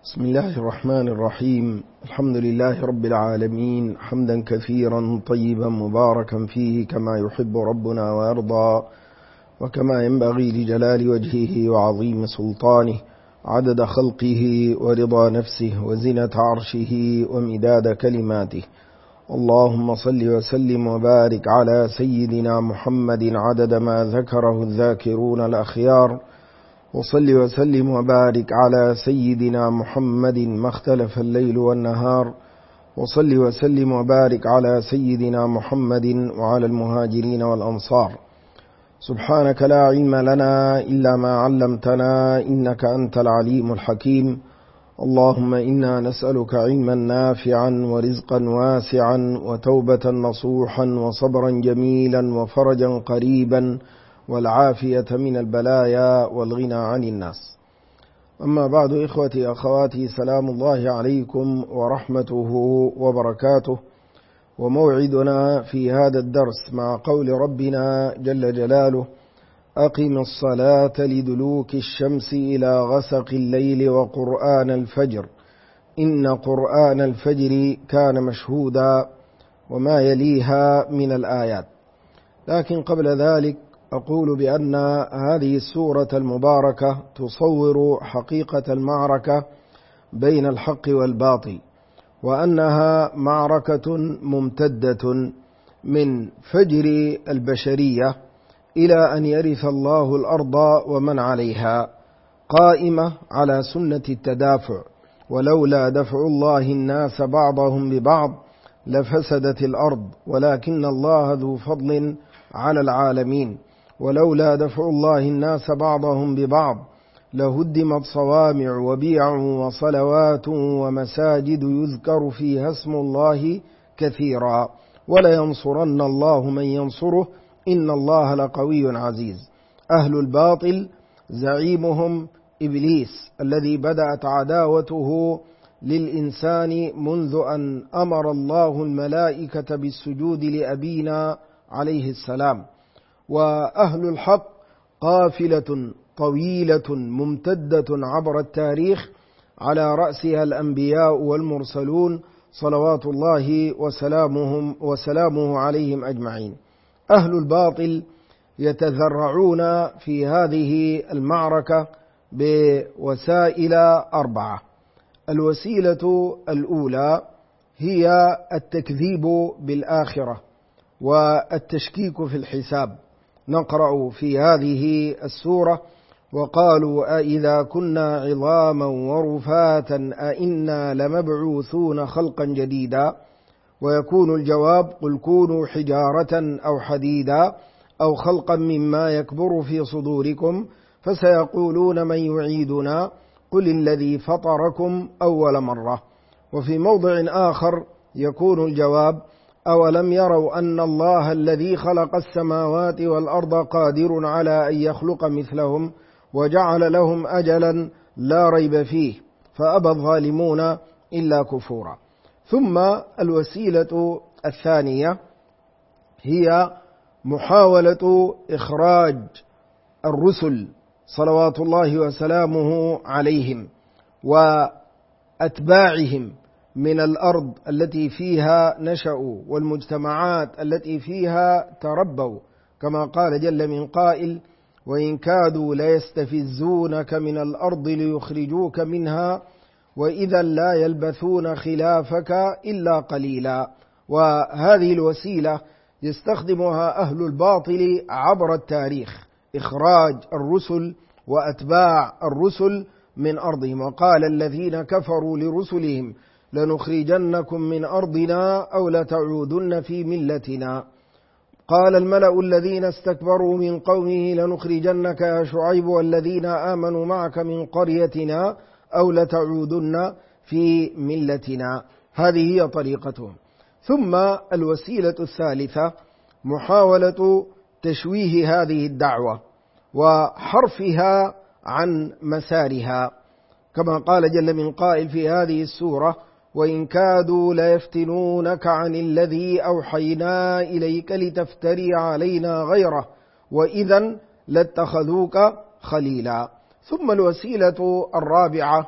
بسم الله الرحمن الرحيم. الحمد لله رب العالمين، حمدا كثيرا طيبا مباركا فيه كما يحب ربنا ويرضى، وكما ينبغي لجلال وجهه وعظيم سلطانه، عدد خلقه ورضا نفسه وزنة عرشه ومداد كلماته. اللهم صل وسلم وبارك على سيدنا محمد عدد ما ذكره الذاكرون الأخيار، وصل وسلم وبارك على سيدنا محمد ما اختلف الليل والنهار، وصل وسلم وبارك على سيدنا محمد وعلى المهاجرين والأنصار. سبحانك لا علم لنا إلا ما علمتنا إنك أنت العليم الحكيم. اللهم إنا نسألك علما نافعا ورزقا واسعا وتوبة نصوحا وصبرا جميلا وفرجا قريبا والعافية من البلايا والغنى عن الناس. أما بعد، إخوتي أخواتي، سلام الله عليكم ورحمته وبركاته. وموعدنا في هذا الدرس مع قول ربنا جل جلاله: أقم الصلاة لدلوك الشمس إلى غسق الليل وقرآن الفجر إن قرآن الفجر كان مشهودا، وما يليها من الآيات. لكن قبل ذلك أقول بأن هذه السورة المباركة تصور حقيقة المعركة بين الحق والباطل، وأنها معركة ممتدة من فجر البشرية إلى أن يرث الله الأرض ومن عليها، قائمة على سنة التدافع. ولولا دفع الله الناس بعضهم ببعض لفسدت الأرض ولكن الله ذو فضل على العالمين. ولولا دفع الله الناس بعضهم ببعض لهدمت صوامع وبيع وصلوات ومساجد يذكر فيها اسم الله كثيرا ولينصرن الله من ينصره إن الله لقوي عزيز. أهل الباطل زعيمهم إبليس الذي بدأت عداوته للإنسان منذ أن أمر الله الملائكة بالسجود لأبينا عليه السلام. وأهل الحق قافلة طويلة ممتدة عبر التاريخ، على رأسها الأنبياء والمرسلون صلوات الله وسلامه عليهم أجمعين. أهل الباطل يتذرعون في هذه المعركة بوسائل 4. الوسيلة الأولى هي التكذيب بالآخرة والتشكيك في الحساب. نقرأ في هذه السورة: وقالوا أإذا كنا عظاما ورفاتا أإنا لمبعوثون خلقا جديدا. ويكون الجواب: قل كونوا حجارة أو حديدا أو خلقا مما يكبر في صدوركم فسيقولون من يعيدنا قل الذي فطركم أول مرة. وفي موضع آخر يكون الجواب: أولم يروا أن الله الذي خلق السماوات والأرض قادر على أن يخلق مثلهم وجعل لهم أجلا لا ريب فيه فأبى الظالمون إلا كفورا. ثم الوسيلة الثانية هي محاولة إخراج الرسل صلوات الله وسلامه عليهم وأتباعهم من الأرض التي فيها نشأوا والمجتمعات التي فيها تربوا، كما قال جل من قائل: وإن كادوا ليستفزونك من الأرض ليخرجوك منها وإذا لا يلبثون خلافك إلا قليلا. وهذه الوسيلة يستخدمها أهل الباطل عبر التاريخ: إخراج الرسل وأتباع الرسل من أرضهم. وقال الذين كفروا لرسلهم: لنخرجنكم من أرضنا أو لتعودن في ملتنا. قال الملأ الذين استكبروا من قومه: لنخرجنك يا شعيب والذين آمنوا معك من قريتنا أو لتعودن في ملتنا. هذه هي طريقتهم. ثم الوسيلة الثالثة محاولة تشويه هذه الدعوة وحرفها عن مسارها، كما قال جل من قائل في هذه السورة: وإن كادوا ليفتنونك عن الذي أوحينا إليك لتفتري علينا غيره وإذا لاتخذوك خليلا. ثم الوسيلة الرابعة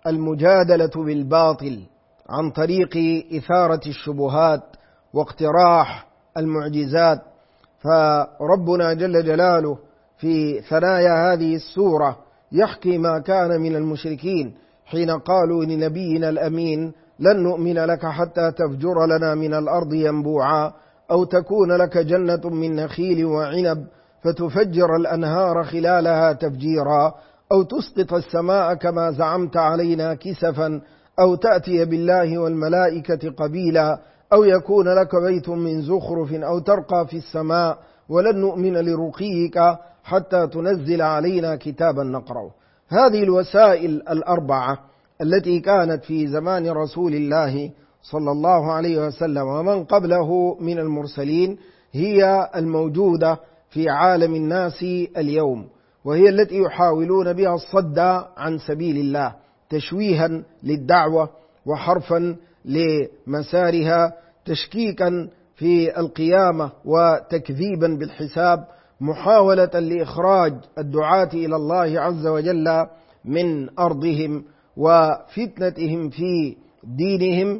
المجادلة بالباطل عن طريق إثارة الشبهات واقتراح المعجزات. فربنا جل جلاله في ثنايا هذه السورة يحكي ما كان من المشركين حين قالوا لنبينا الأمين لن نؤمن لك حتى تفجر لنا من الأرض ينبوعا أو تكون لك جنة من نخيل وعنب فتفجر الأنهار خلالها تفجيرا أو تسقط السماء كما زعمت علينا كسفا أو تأتي بالله والملائكة قبيلا أو يكون لك بيت من زخرف أو ترقى في السماء ولن نؤمن لرقيك حتى تنزل علينا كتابا نقرأه. هذه الوسائل الأربعة التي كانت في زمان رسول الله صلى الله عليه وسلم ومن قبله من المرسلين هي الموجودة في عالم الناس اليوم، وهي التي يحاولون بها الصد عن سبيل الله تشويها للدعوة وحرفا لمسارها، تشكيكا في القيامة وتكذيبا بالحساب، محاولة لإخراج الدعاة إلى الله عز وجل من أرضهم وفتنتهم في دينهم،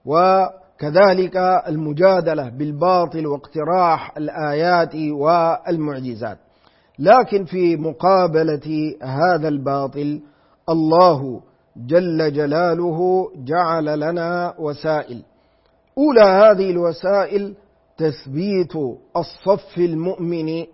وكذلك المجادلة بالباطل واقتراح الآيات والمعجزات. لكن في مقابلة هذا الباطل الله جل جلاله جعل لنا وسائل. أولى هذه الوسائل تثبيت الصف المؤمن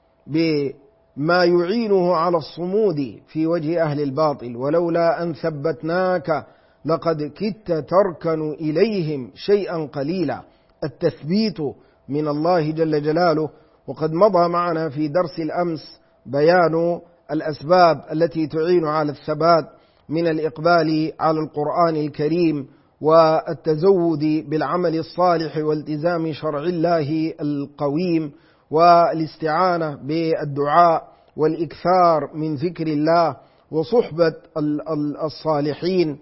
بما يعينه على الصمود في وجه أهل الباطل، ولولا أن ثبتناك لقد كدت تركن إليهم شيئا قليلا. التثبيت من الله جل جلاله، وقد مضى معنا في درس الأمس بيان الأسباب التي تعين على الثبات من الإقبال على القرآن الكريم والتزود بالعمل الصالح والتزام شرع الله القويم والاستعانة بالدعاء والإكثار من ذكر الله وصحبة الصالحين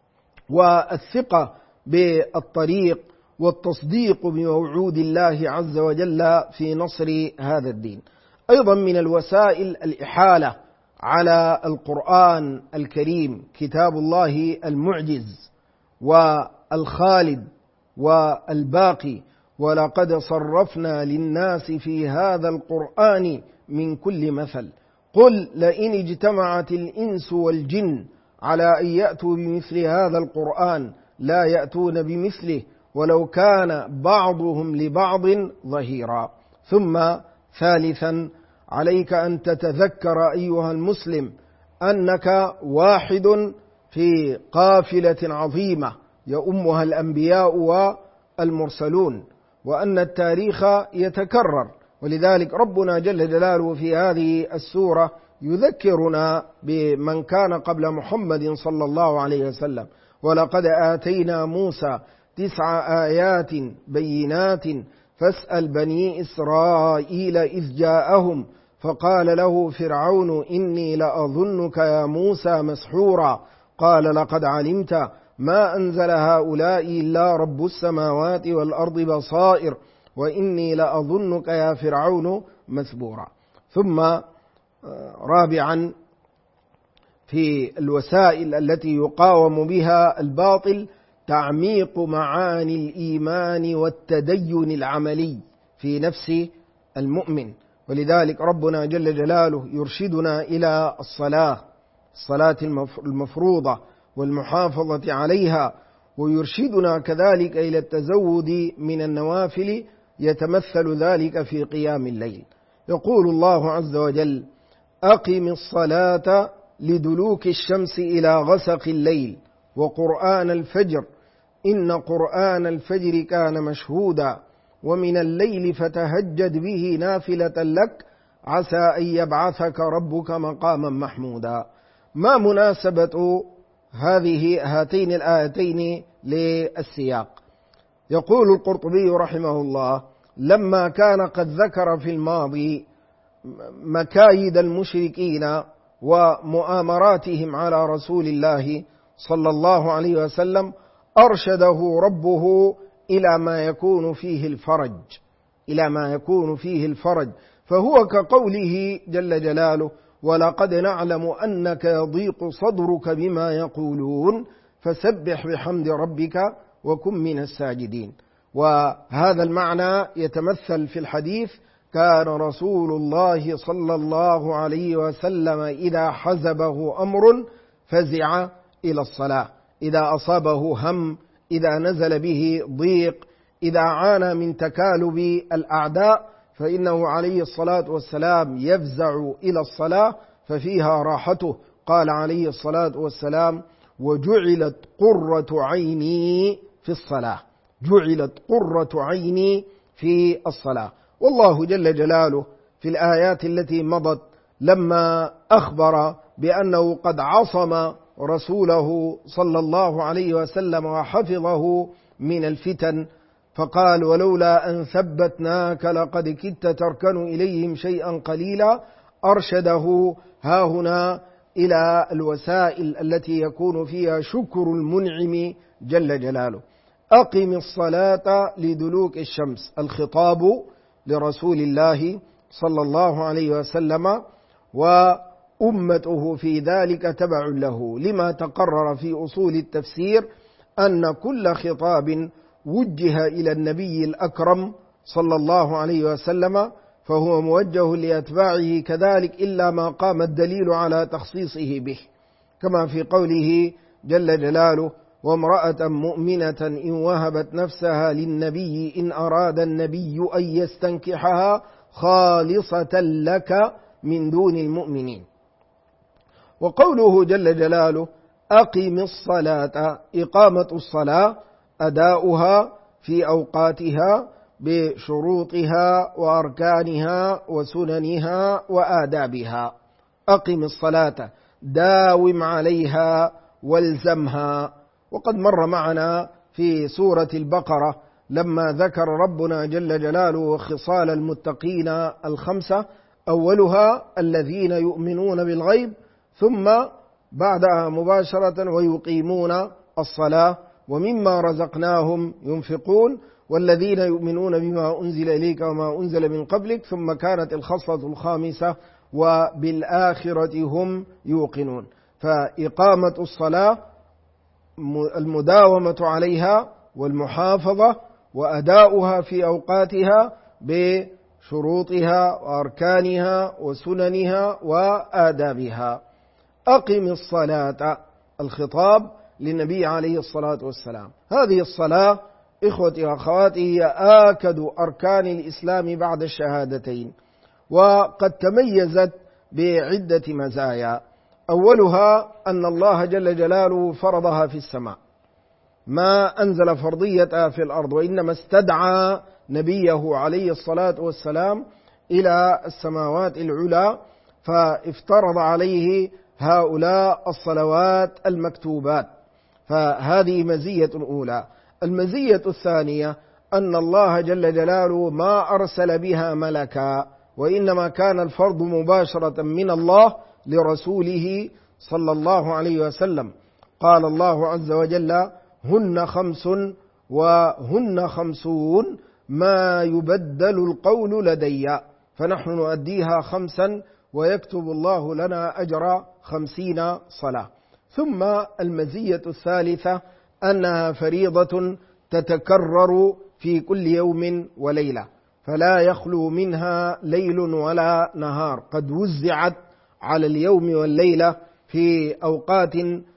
والثقة بالطريق والتصديق بموعود الله عز وجل في نصر هذا الدين. أيضا من الوسائل الإحالة على القرآن الكريم كتاب الله المعجز والخالد والباقي، ولقد صرفنا للناس في هذا القرآن من كل مثل قل لئن اجتمعت الإنس والجن على أن يأتوا بمثل هذا القرآن لا يأتون بمثله ولو كان بعضهم لبعض ظهيرا. ثم ثالثا عليك أن تتذكر أيها المسلم أنك واحد في قافلة عظيمة يؤمها الأنبياء والمرسلون، وأن التاريخ يتكرر، ولذلك ربنا جل جلاله في هذه السورة يذكرنا بمن كان قبل محمد صلى الله عليه وسلم: ولقد آتينا موسى 9 آيات بينات فاسأل بني إسرائيل إذ جاءهم فقال له فرعون إني لأظنك يا موسى مسحورا قال لقد علمت ما أنزل هؤلاء إلا رب السماوات والأرض بصائر وإني لأظنك يا فرعون مثبورا. ثم رابعا في الوسائل التي يقاوم بها الباطل تعميق معاني الإيمان والتدين العملي في نفس المؤمن، ولذلك ربنا جل جلاله يرشدنا إلى الصلاة المفروضة والمحافظة عليها، ويرشدنا كذلك إلى التزود من النوافل يتمثل ذلك في قيام الليل. يقول الله عز وجل: أقم الصلاة لدلوك الشمس إلى غسق الليل وقرآن الفجر إن قرآن الفجر كان مشهودا ومن الليل فتهجد به نافلة لك عسى أن يبعثك ربك مقاما محمودا. ما مناسبة هاتين الآيتين للسياق؟ يقول القرطبي رحمه الله: لما كان قد ذكر في الماضي مكايد المشركين ومؤامراتهم على رسول الله صلى الله عليه وسلم أرشده ربه إلى ما يكون فيه الفرج، فهو كقوله جل جلاله: ولقد نعلم أنك يضيق صدرك بما يقولون فسبح بحمد ربك وكن من الساجدين. وهذا المعنى يتمثل في الحديث: كان رسول الله صلى الله عليه وسلم إذا حزبه أمر فزع إلى الصلاة، إذا أصابه هم، إذا نزل به ضيق، إذا عانى من تكالب الأعداء، فإنه عليه الصلاة والسلام يفزع إلى الصلاة ففيها راحته. قال عليه الصلاة والسلام: وجعلت قرة عيني في الصلاة، جعلت قرة عيني في الصلاة. والله جل جلاله في الآيات التي مضت لما أخبر بأنه قد عصم رسوله صلى الله عليه وسلم وحفظه من الفتن، فقال: ولولا أن ثبتناك لقد كدت تركن إليهم شيئا قليلا. أرشده هاهنا إلى الوسائل التي يكون فيها شكر المنعم جل جلاله. أقم الصلاة لدلوك الشمس، الخطاب لرسول الله صلى الله عليه وسلم، وأمته في ذلك تبع له، لما تقرر في أصول التفسير أن كل خطاب وجه إلى النبي الأكرم صلى الله عليه وسلم فهو موجه لأتباعه كذلك، إلا ما قام الدليل على تخصيصه به، كما في قوله جل جلاله: وامرأة مؤمنة إن وهبت نفسها للنبي إن أراد النبي أن يستنكحها خالصة لك من دون المؤمنين. وقوله جل جلاله: أقم الصلاة، إقامة الصلاة أداؤها في أوقاتها بشروطها وأركانها وسننها وآدابها. أقم الصلاة، داوم عليها والزمها. وقد مر معنا في سورة البقرة لما ذكر ربنا جل جلاله خصال المتقين الخمسة، أولها الذين يؤمنون بالغيب، ثم بعدها مباشرة ويقيمون الصلاة ومما رزقناهم ينفقون، والذين يؤمنون بما أنزل إليك وما أنزل من قبلك، ثم كانت الخصلة الخامسة: وبالآخرة هم يوقنون. فإقامة الصلاة المداومة عليها والمحافظة وأداؤها في أوقاتها بشروطها وأركانها وسننها وآدابها. أقم الصلاة، الخطاب للنبي عليه الصلاة والسلام. هذه الصلاة إخوتي وأخواتي هي آكد أركان الإسلام بعد الشهادتين، وقد تميزت بعدة مزايا. أولها أن الله جل جلاله فرضها في السماء، ما أنزل فرضيتها في الأرض، وإنما استدعى نبيه عليه الصلاة والسلام إلى السماوات العلى فافترض عليه هؤلاء الصلوات المكتوبات. فهذه مزية أولى. المزية الثانية أن الله جل جلاله ما أرسل بها ملكا، وإنما كان الفرض مباشرة من الله لرسوله صلى الله عليه وسلم. قال الله عز وجل: هن 5 وهن 50 ما يبدل القول لدي، فنحن نؤديها 5 ويكتب الله لنا أجر 50 صلاة. ثم المزية الثالثة أنها فريضة تتكرر في كل يوم وليلة، فلا يخلو منها ليل ولا نهار، قد وزعت على اليوم والليلة في أوقات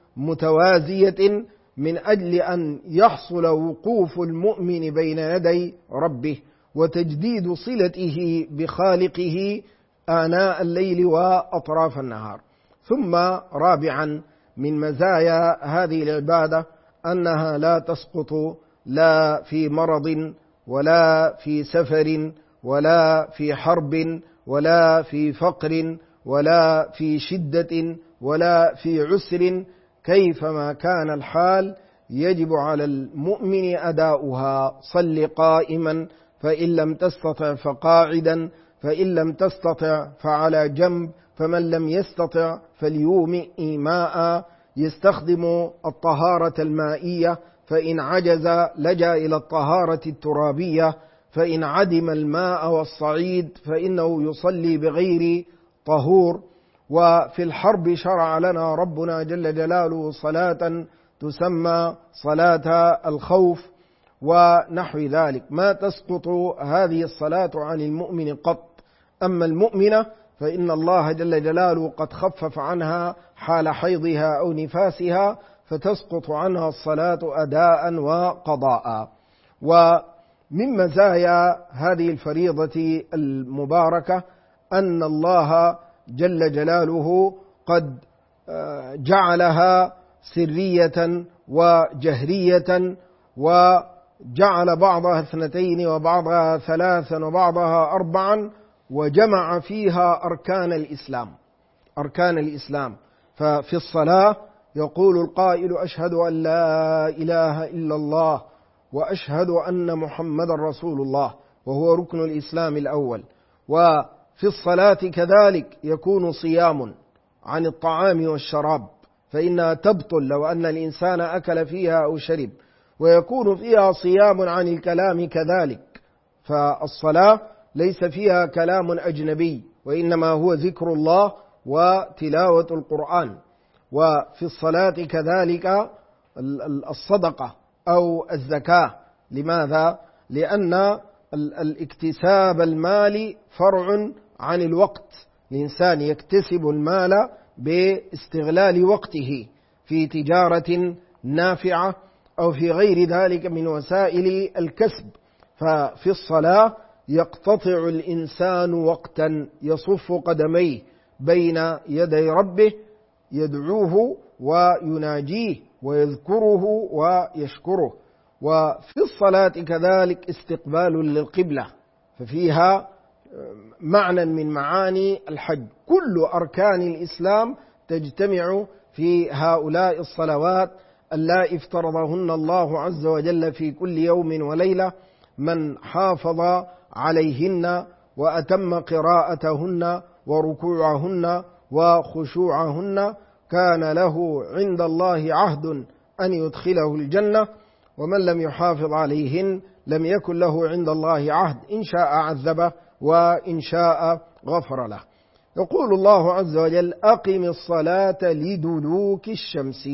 متوازية من أجل أن يحصل وقوف المؤمن بين يدي ربه وتجديد صلته بخالقه آناء الليل وأطراف النهار. ثم رابعا من مزايا هذه العبادة أنها لا تسقط لا في مرض ولا في سفر ولا في حرب ولا في فقر ولا في شدة ولا في عسر، كيفما كان الحال يجب على المؤمن أداؤها. صل قائما فإن لم تستطع فقاعدا، فإن لم تستطع فعلى جنب، فمن لم يستطع فليومئ إيماء، يستخدم الطهارة المائية، فإن عجز لجأ إلى الطهارة الترابية، فإن عدم الماء والصعيد فإنه يصلي بغير طهور. وفي الحرب شرع لنا ربنا جل جلاله صلاة تسمى صلاة الخوف ونحو ذلك، ما تسقط هذه الصلاة عن المؤمن قط. أما المؤمنة فإن الله جل جلاله قد خفف عنها حال حيضها أو نفاسها، فتسقط عنها الصلاة أداء وقضاء. ومن مزايا هذه الفريضة المباركة أن الله جل جلاله قد جعلها سرية وجهرية، وجعل بعضها 2 وبعضها 3 وبعضها 4، وجمع فيها أركان الإسلام. ففي الصلاة يقول القائل: أشهد أن لا إله إلا الله وأشهد أن محمد رسول الله، وهو ركن الإسلام الأول. وفي الصلاة كذلك يكون صيام عن الطعام والشراب، فإنها تبطل لو أن الإنسان أكل فيها أو شرب، ويكون فيها صيام عن الكلام كذلك. فالصلاة ليس فيها كلام أجنبي، وإنما هو ذكر الله وتلاوة القرآن. وفي الصلاة كذلك الصدقة أو الزكاة. لماذا؟ لأن الاكتساب المالي فرع عن الوقت، الإنسان يكتسب المال باستغلال وقته في تجارة نافعة أو في غير ذلك من وسائل الكسب. ففي الصلاة يقتطع الإنسان وقتا يصف قدميه بين يدي ربه، يدعوه ويناجيه ويذكره ويشكره. وفي الصلاة كذلك استقبال للقبلة، ففيها معنى من معاني الحج. كل أركان الإسلام تجتمع في هؤلاء الصلوات اللائي افترضهن الله عز وجل في كل يوم وليلة. من حافظ عليهن وأتم قراءتهن وركوعهن وخشوعهن كان له عند الله عهد أن يدخله الجنة، ومن لم يحافظ عليهن لم يكن له عند الله عهد، إن شاء عذبه وإن شاء غفر له. يقول الله عز وجل: أقم الصلاة لدلوك الشمس.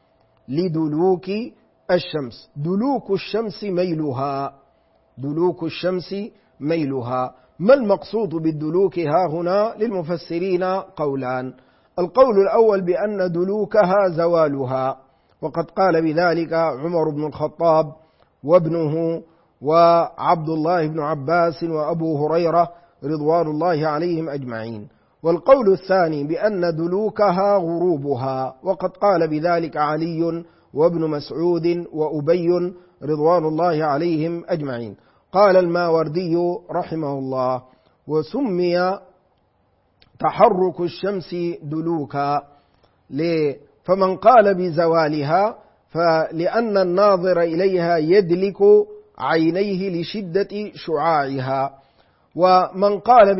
لدلوك الشمس، دلوك الشمس ميلها، دلوك الشمس ميلها. ما المقصود بالدلوك ها هنا؟ للمفسرين قولان. القول الأول بأن دلوكها زوالها، وقد قال بذلك عمر بن الخطاب وابنه وعبد الله بن عباس وأبو هريرة رضوان الله عليهم أجمعين. والقول الثاني بأن دلوكها غروبها، وقد قال بذلك علي وابن مسعود وأبي رضوان الله عليهم أجمعين. قال الماوردي رحمه الله: وسمي تحرك الشمس دلوكا، فمن قال بزوالها فلأن الناظر إليها يدلك عينيه لشدة شعاعها. ومن قال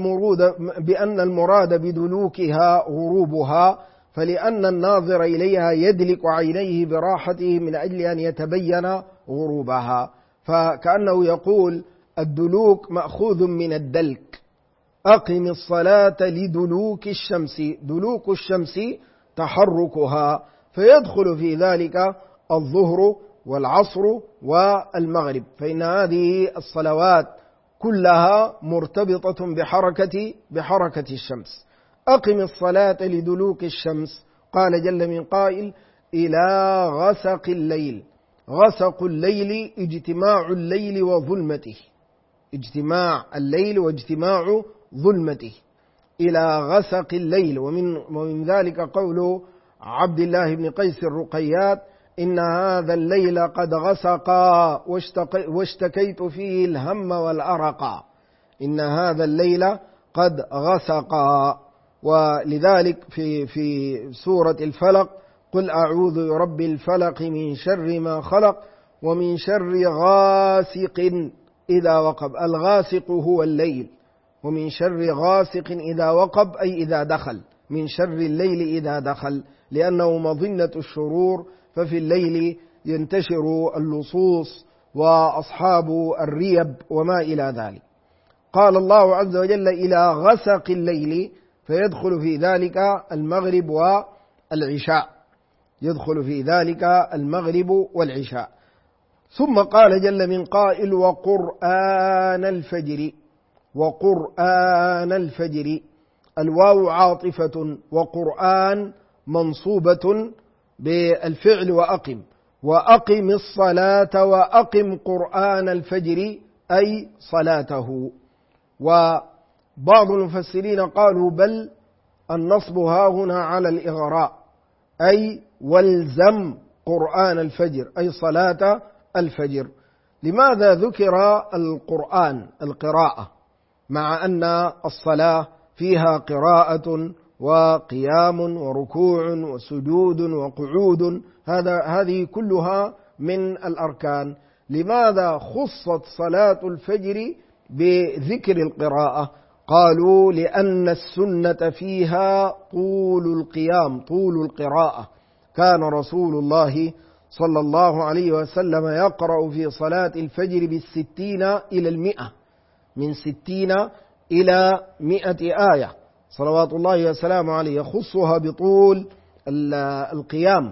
بأن المراد بدلوكها غروبها فلأن الناظر إليها يدلك عينيه براحته من أجل أن يتبين غروبها. فكأنه يقول الدلوك مأخوذ من الدلك. أقم الصلاة لدلوك الشمس، دلوك الشمس تحركها، فيدخل في ذلك الظهر والعصر والمغرب، فإن هذه الصلوات كلها مرتبطة بحركة الشمس. أقم الصلاة لدلوك الشمس، قال جل من قائل: إلى غسق الليل. غسق الليل اجتماع الليل وظلمته، اجتماع الليل واجتماع ظلمته، إلى غسق الليل. ومن ذلك قول عبد الله بن قيس الرقيات: إن هذا الليل قد غسقا واشتكيت فيه الهم والأرقا. إن هذا الليل قد غسقا. ولذلك في سورة الفلق: قل أعوذ برب الفلق من شر ما خلق ومن شر غاسق إذا وقب. الغاسق هو الليل، ومن شر غاسق إذا وقب أي إذا دخل، من شر الليل إذا دخل، لأنه مظنة الشرور، ففي الليل ينتشر اللصوص وأصحاب الريب وما إلى ذلك. قال الله عز وجل: إلى غسق الليل، فيدخل في ذلك المغرب والعشاء، يدخل في ذلك المغرب والعشاء. ثم قال جل من قائل: وقرآن الفجر. وقرآن الفجر، الواو عاطفة، وقرآن منصوبة بالفعل وأقم، وأقم الصلاة وأقم قرآن الفجر أي صلاته. وبعض المفسرين قالوا بل النصب هاهنا على الإغراء، أي والزم قرآن الفجر أي صلاة الفجر. لماذا ذكر القرآن القراءة مع أن الصلاة فيها قراءة وقيام وركوع وسجود وقعود؟ هذه كلها من الأركان. لماذا خصت صلاة الفجر بذكر القراءة؟ قالوا لأن السنة فيها طول القيام، طول القراءة. كان رسول الله صلى الله عليه وسلم يقرأ في صلاة الفجر بالستين إلى 100، من 60 إلى 100 آية صلوات الله وسلامه عليه، يخصها بطول القيام.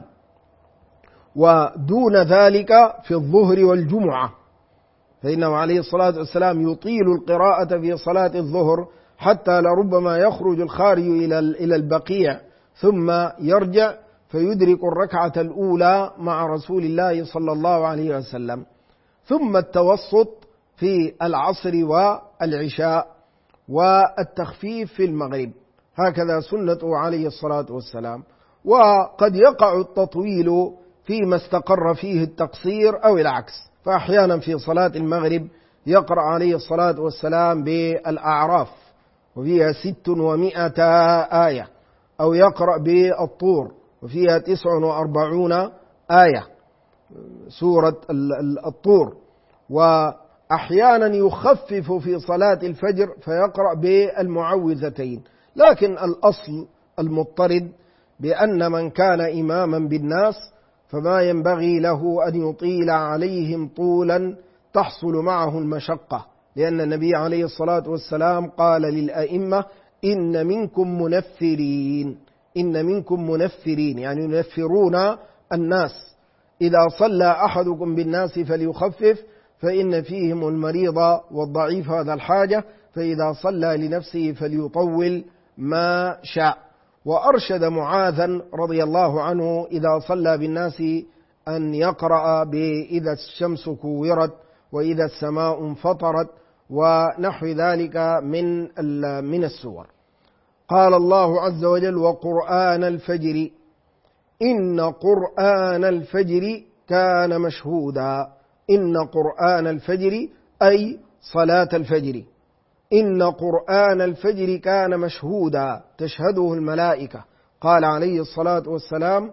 ودون ذلك في الظهر والجمعة، فإنه عليه الصلاة والسلام يطيل القراءة في صلاة الظهر حتى لربما يخرج الخارج إلى البقيع ثم يرجع فيدرك الركعة الأولى مع رسول الله صلى الله عليه وسلم. ثم التوسط في العصر والعشاء، والتخفيف في المغرب، هكذا سنته عليه الصلاة والسلام. وقد يقع التطويل فيما استقر فيه التقصير أو العكس، فأحيانا في صلاة المغرب يقرأ عليه الصلاة والسلام بالأعراف وفيها 600 آية، أو يقرأ بالطور وفيها 49 آية، سورة الطور. وأحيانا يخفف في صلاة الفجر فيقرأ بالمعوذتين. لكن الأصل المضطرد بأن من كان إماما بالناس فما ينبغي له أن يطيل عليهم طولا تحصل معه المشقة، لأن النبي عليه الصلاة والسلام قال للأئمة: إن منكم منفرين، إن منكم منفرين، يعني ينفرون الناس. إذا صلى أحدكم بالناس فليخفف، فإن فيهم المريض والضعيف هذا الحاجة، فإذا صلى لنفسه فليطول ما شاء. وأرشد معاذا رضي الله عنه إذا صلى بالناس أن يقرأ بإذا الشمس كورت وإذا السماء انفطرت ونحو ذلك من السور. قال الله عز وجل: وقرآن الفجر إن قرآن الفجر كان مشهودا. إن قرآن الفجر أي صلاة الفجر، إن قرآن الفجر كان مشهودا، تشهده الملائكة. قال عليه الصلاة والسلام: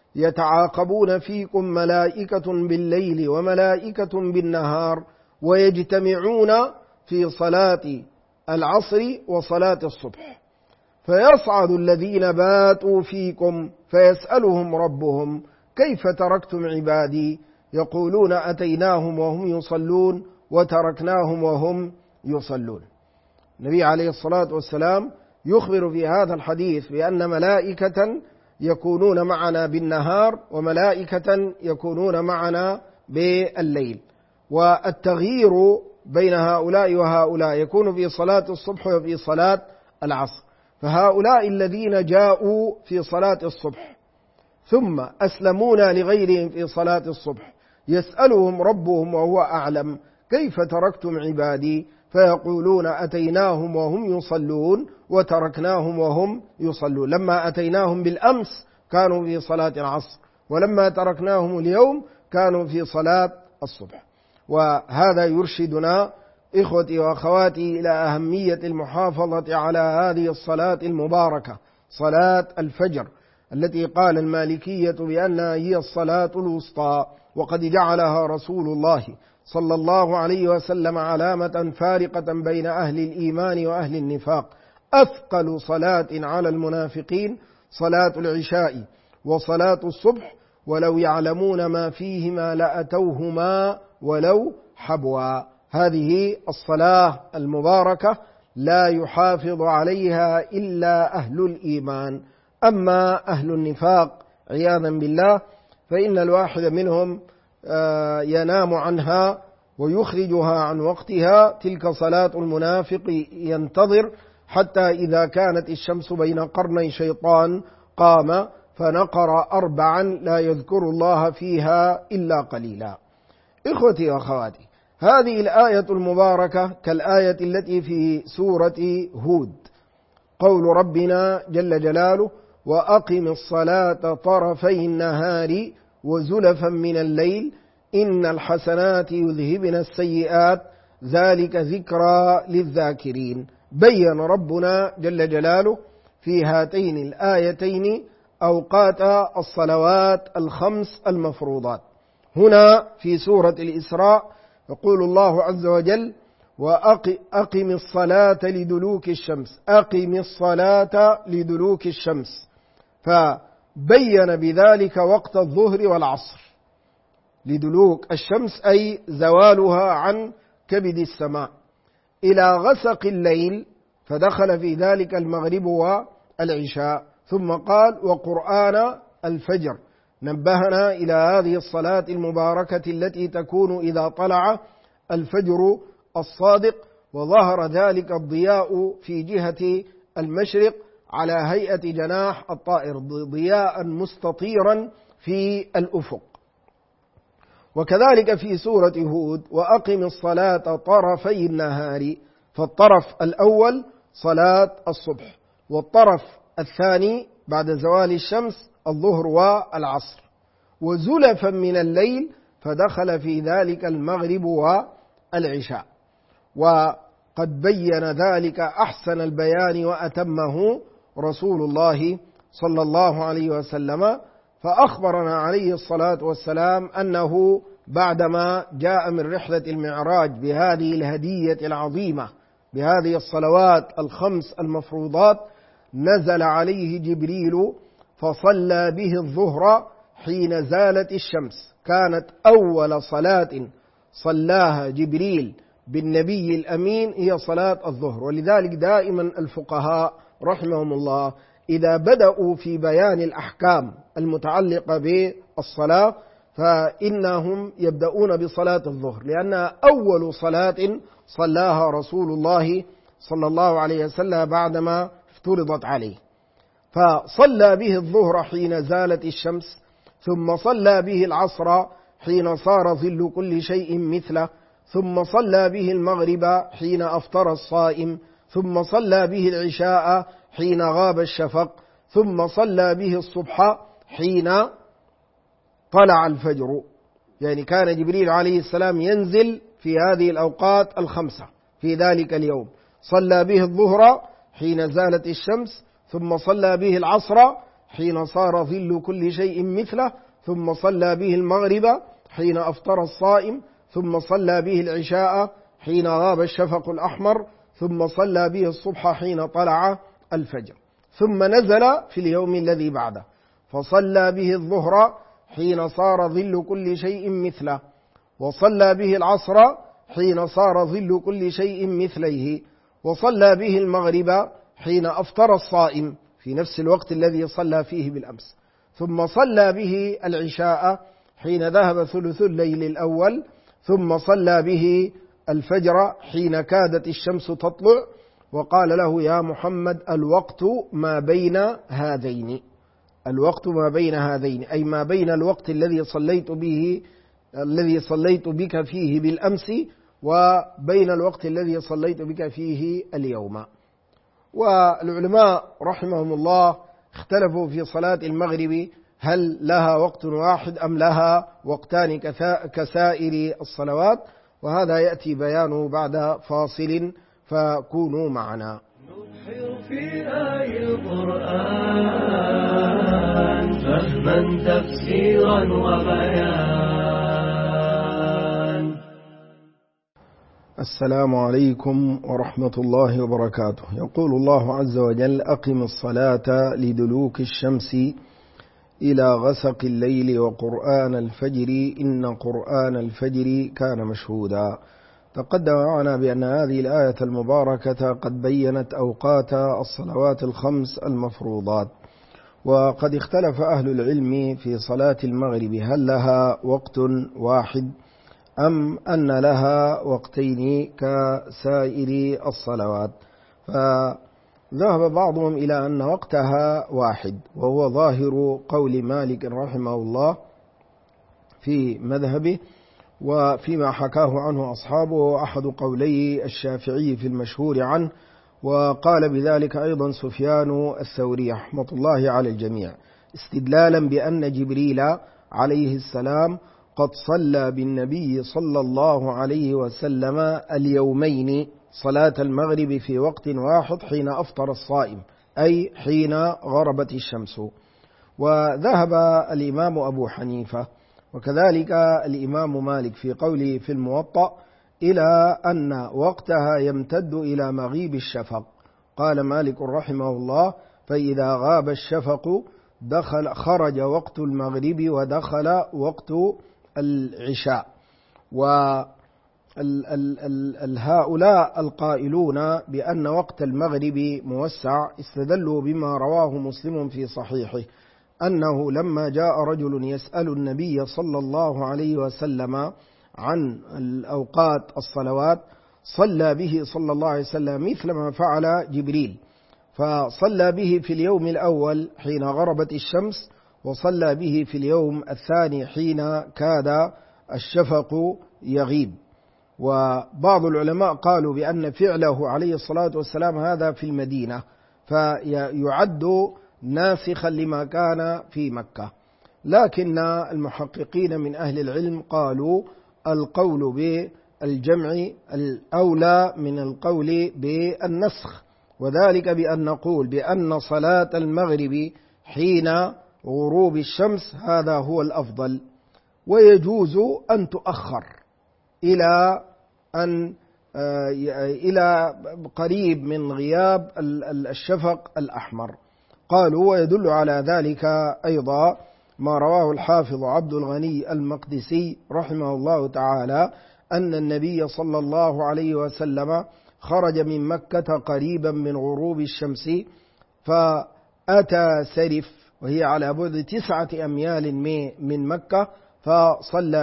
يتعاقبون فيكم ملائكة بالليل وملائكة بالنهار، ويجتمعون في صلاة العصر وصلاة الصبح، فيصعد الذين باتوا فيكم فيسألهم ربهم: كيف تركتم عبادي؟ يقولون: أتيناهم وهم يصلون وتركناهم وهم يصلون. النبي عليه الصلاة والسلام يخبر في هذا الحديث بأن ملائكة يكونون معنا بالنهار وملائكة يكونون معنا بالليل، والتغيير بين هؤلاء وهؤلاء يكون في صلاة الصبح وفي صلاة العصر. فهؤلاء الذين جاءوا في صلاة الصبح ثم أسلمون لغيرهم في صلاة الصبح يسألهم ربهم وهو أعلم: كيف تركتم عبادي؟ فيقولون: أتيناهم وهم يصلون وتركناهم وهم يصلون. لما أتيناهم بالأمس كانوا في صلاة العصر، ولما تركناهم اليوم كانوا في صلاة الصبح. وهذا يرشدنا إخوتي وأخواتي إلى أهمية المحافظة على هذه الصلاة المباركة، صلاة الفجر، التي قال المالكية بأنها هي الصلاة الوسطى، وقد جعلها رسول الله صلى الله عليه وسلم علامة فارقة بين أهل الإيمان وأهل النفاق. أثقل صلاة على المنافقين صلاة العشاء وصلاة الصبح، ولو يعلمون ما فيهما لأتوهما ولو حبوا. هذه الصلاة المباركة لا يحافظ عليها إلا أهل الإيمان. أما أهل النفاق عياذا بالله فإن الواحد منهم ينام عنها ويخرجها عن وقتها. تلك صلاة المنافق، ينتظر حتى إذا كانت الشمس بين قرني شيطان قام فنقر 4 لا يذكر الله فيها إلا قليلا. إخوتي وأخواتي، هذه الآية المباركة كالآية التي في سورة هود، قول ربنا جل جلاله: وأقم الصلاة طرفي النهار وزلفا من الليل إن الحسنات يذهبن السيئات ذلك ذكرى للذاكرين. بين ربنا جل جلاله في هاتين الآيتين أوقات الصلوات الخمس المفروضات. هنا في سورة الإسراء يقول الله عز وجل: وأقم الصلاة لدلوك الشمس، أقم الصلاة لدلوك الشمس، فبين بذلك وقت الظهر والعصر. لدلوك الشمس أي زوالها عن كبد السماء إلى غسق الليل، فدخل في ذلك المغرب والعشاء. ثم قال: وقرآن الفجر، نبهنا إلى هذه الصلاة المباركة التي تكون إذا طلع الفجر الصادق وظهر ذلك الضياء في جهة المشرق على هيئة جناح الطائر، ضياء مستطيرا في الأفق. وكذلك في سورة هود: وأقم الصلاة طرفي النهار، فالطرف الأول صلاة الصبح، والطرف الثاني بعد زوال الشمس الظهر والعصر، وزلفا من الليل، فدخل في ذلك المغرب والعشاء. وقد بين ذلك أحسن البيان وأتمه رسول الله صلى الله عليه وسلم، فأخبرنا عليه الصلاة والسلام أنه بعدما جاء من رحلة المعراج بهذه الهدية العظيمة بهذه الصلوات الخمس المفروضات، نزل عليه جبريل فصلى به الظهر حين زالت الشمس. كانت أول صلاة صلاها جبريل بالنبي الأمين هي صلاة الظهر. ولذلك دائما الفقهاء رحمهم الله إذا بدأوا في بيان الأحكام المتعلقة بالصلاة فإنهم يبدأون بصلاة الظهر، لأنها أول صلاة صلاها رسول الله صلى الله عليه وسلم بعدما افترضت عليه. فصلى به الظهر حين زالت الشمس، ثم صلى به العصر حين صار ظل كل شيء مثله، ثم صلى به المغرب حين أفطر الصائم، ثم صلى به العشاء حين غاب الشفق، ثم صلى به الصبح حين طلع الفجر. يعني كان جبريل عليه السلام ينزل في هذه الأوقات الخمسة في ذلك اليوم. صلى به الظهر حين زالت الشمس، ثم صلى به العصر حين صار ظل كل شيء مثله، ثم صلى به المغرب حين أفطر الصائم، ثم صلى به العشاء حين غاب الشفق الأحمر، ثم صلى به الصبح حين طلع الفجر. ثم نزل في اليوم الذي بعده فصلى به الظهر حين صار ظل كل شيء مثله، وصلى به العصر حين صار ظل كل شيء مثليه، وصلى به المغرب حين أفطر الصائم في نفس الوقت الذي صلى فيه بالأمس، ثم صلى به العشاء حين ذهب ثلث الليل الأول، ثم صلى به الفجر حين كادت الشمس تطلع، وقال له: يا محمد الوقت ما بين هذين. الوقت ما بين هذين أي ما بين الوقت الذي صليت بك فيه بالأمس وبين الوقت الذي صليت بك فيه اليوم. والعلماء رحمهم الله اختلفوا في صلاة المغرب هل لها وقت واحد أم لها وقتان كسائر الصلوات، وهذا يأتي بيانه بعد فاصل، فكونوا معنا. نبحر في آي القرآن فهما تفسيرا وبيان. السلام عليكم ورحمة الله وبركاته. يقول الله عز وجل: أقم الصلاة لدلوك الشمس إلى غسق الليل وقرآن الفجر إن قرآن الفجر كان مشهودا. تقدم معنا بأن هذه الآية المباركة قد بيّنت أوقات الصلوات الخمس المفروضات، وقد اختلف أهل العلم في صلاة المغرب هل لها وقت واحد أم أن لها وقتين كسائر الصلوات. فذهب بعضهم إلى أن وقتها واحد، وهو ظاهر قول مالك رحمه الله في مذهبه، وفيما حكاه عنه أصحابه أحد قولي الشافعي في المشهور عنه، وقال بذلك أيضا سفيان الثوري رحمة الله على الجميع، استدلالا بأن جبريل عليه السلام قد صلى بالنبي صلى الله عليه وسلم اليومين صلاة المغرب في وقت واحد حين أفطر الصائم، أي حين غربت الشمس. وذهب الإمام أبو حنيفة وكذلك الإمام مالك في قوله في الموطأ إلى أن وقتها يمتد إلى مغيب الشفق. قال مالك رحمه الله: فإذا غاب الشفق خرج وقت المغرب ودخل وقت العشاء. وهؤلاء القائلون بأن وقت المغرب موسع استدلوا بما رواه مسلم في صحيحه أنه لما جاء رجل يسأل النبي صلى الله عليه وسلم عن الأوقات الصلوات صلى به صلى الله عليه وسلم مثل ما فعل جبريل، فصلى به في اليوم الأول حين غربت الشمس، وصلى به في اليوم الثاني حين كاد الشفق يغيب. وبعض العلماء قالوا بأن فعله عليه الصلاة والسلام هذا في المدينة فيعد ناسخا لما كان في مكة، لكن المحققين من أهل العلم قالوا القول بالجمع الأولى من القول بالنسخ، وذلك بأن نقول بأن صلاة المغرب حين غروب الشمس هذا هو الأفضل، ويجوز أن تؤخر إلى قريب من غياب الشفق الأحمر. قالوا ويدل على ذلك أيضا ما رواه الحافظ عبد الغني المقدسي رحمه الله تعالى أن النبي صلى الله عليه وسلم خرج من مكة قريبا من غروب الشمس فأتى سرف وهي على بعد 9 أميال من مكة فصلى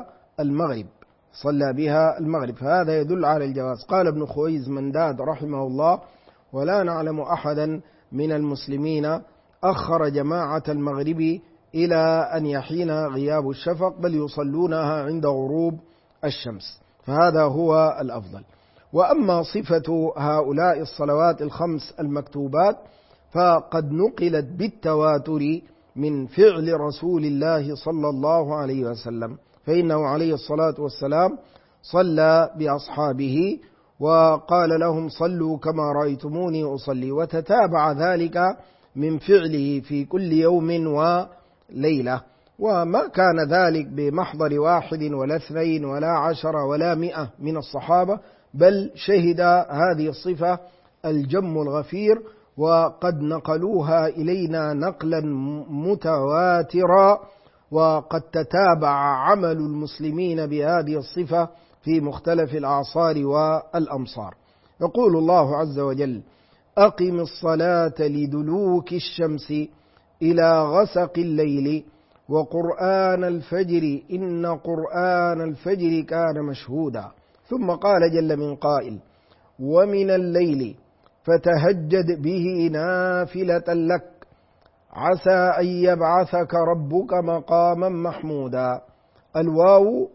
بها المغرب، فهذا يدل على الجواز. قال ابن خويز منداد رحمه الله: ولا نعلم أحدا من المسلمين أخر جماعة المغرب إلى أن يحين غياب الشفق، بل يصلونها عند غروب الشمس، فهذا هو الأفضل. وأما صفة هؤلاء الصلوات الخمس المكتوبات فقد نقلت بالتواتر من فعل رسول الله صلى الله عليه وسلم، فإنه عليه الصلاة والسلام صلى بأصحابه وقال لهم: صلوا كما رأيتموني أصلي، وتتابع ذلك من فعله في كل يوم وليلة. وما كان ذلك بمحضر 1 ولا 2 ولا 10 ولا 100 من الصحابة، بل شهد هذه الصفة الجم الغفير، وقد نقلوها إلينا نقلا متواترا، وقد تتابع عمل المسلمين بهذه الصفة في مختلف الأعصار والأمصار. يقول الله عز وجل: أقم الصلاة لدلوك الشمس إلى غسق الليل وقرآن الفجر إن قرآن الفجر كان مشهودا. ثم قال جل من قائل: ومن الليل فتهجد به نافلة لك عسى أن يبعثك ربك مقاما محمودا. الواو